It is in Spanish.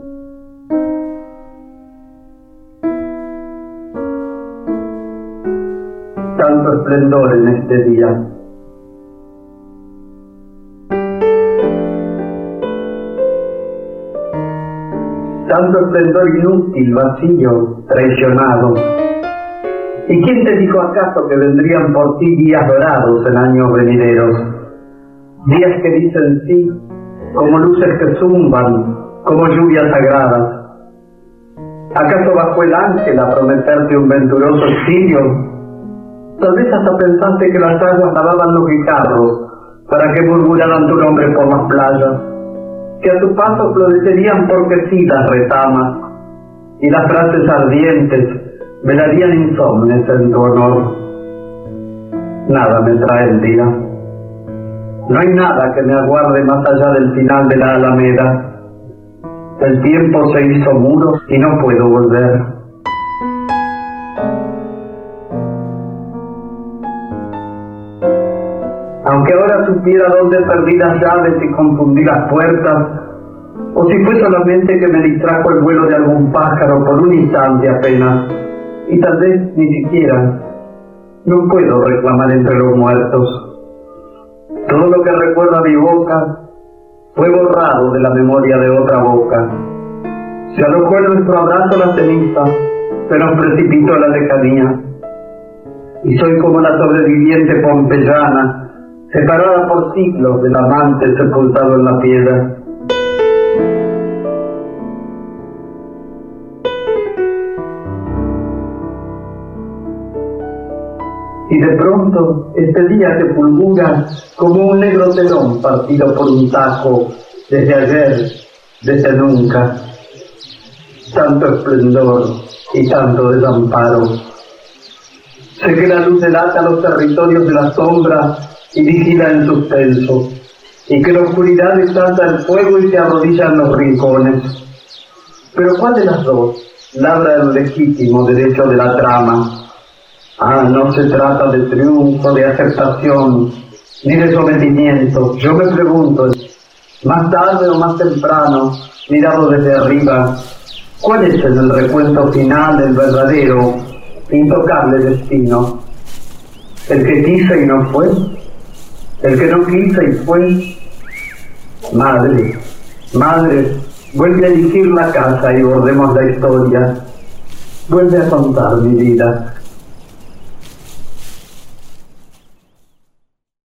Tanto esplendor en este día. Tanto esplendor inútil, vacío, traicionado. ¿Y quién te dijo acaso que vendrían por ti días dorados en años venideros? Días que dicen sí, como luces que zumban, como lluvias sagradas. ¿Acaso bajó el ángel a prometerte un venturoso exilio? Tal vez hasta pensaste que las aguas lavaban los guijarros para que murmuraran tu nombre por las playas, que a tu paso florecerían porque sí las retamas, y las frases ardientes velarían insomnes en tu honor. Nada me trae el día. No hay nada que me aguarde más allá del final de la alameda. El tiempo se hizo muro y no puedo volver. Aunque ahora supiera dónde perdí las llaves y confundí las puertas, o si fue solamente que me distrajo el vuelo de algún pájaro por un instante apenas, y tal vez ni siquiera, no puedo reclamar entre los muertos. Todo lo que recuerda mi boca fue borrado de la memoria de otra boca. Se alojó en nuestro abrazo la ceniza, se nos precipitó la lejanía, y soy como la sobreviviente pompeyana, separada por siglos del amante sepultado en la piedra. Y de pronto, este día que fulgura como un negro telón partido por un tajo, desde ayer, desde nunca. Tanto esplendor y tanto desamparo. Sé que la luz delata los territorios de la sombra y vigila en suspenso, y que la oscuridad exalta el fuego y se arrodilla en los rincones. Pero ¿cuál de las dos labra el legítimo derecho de la trama? No se trata de triunfo, de aceptación, ni de sometimiento. Yo me pregunto, más tarde o más temprano, mirado desde arriba, ¿cuál es en el recuento final del verdadero, intocable destino? ¿El que quise y no fue? ¿El que no quise y fue? Madre, madre, vuelve a elegir la casa y bordemos la historia. Vuelve a contar mi vida.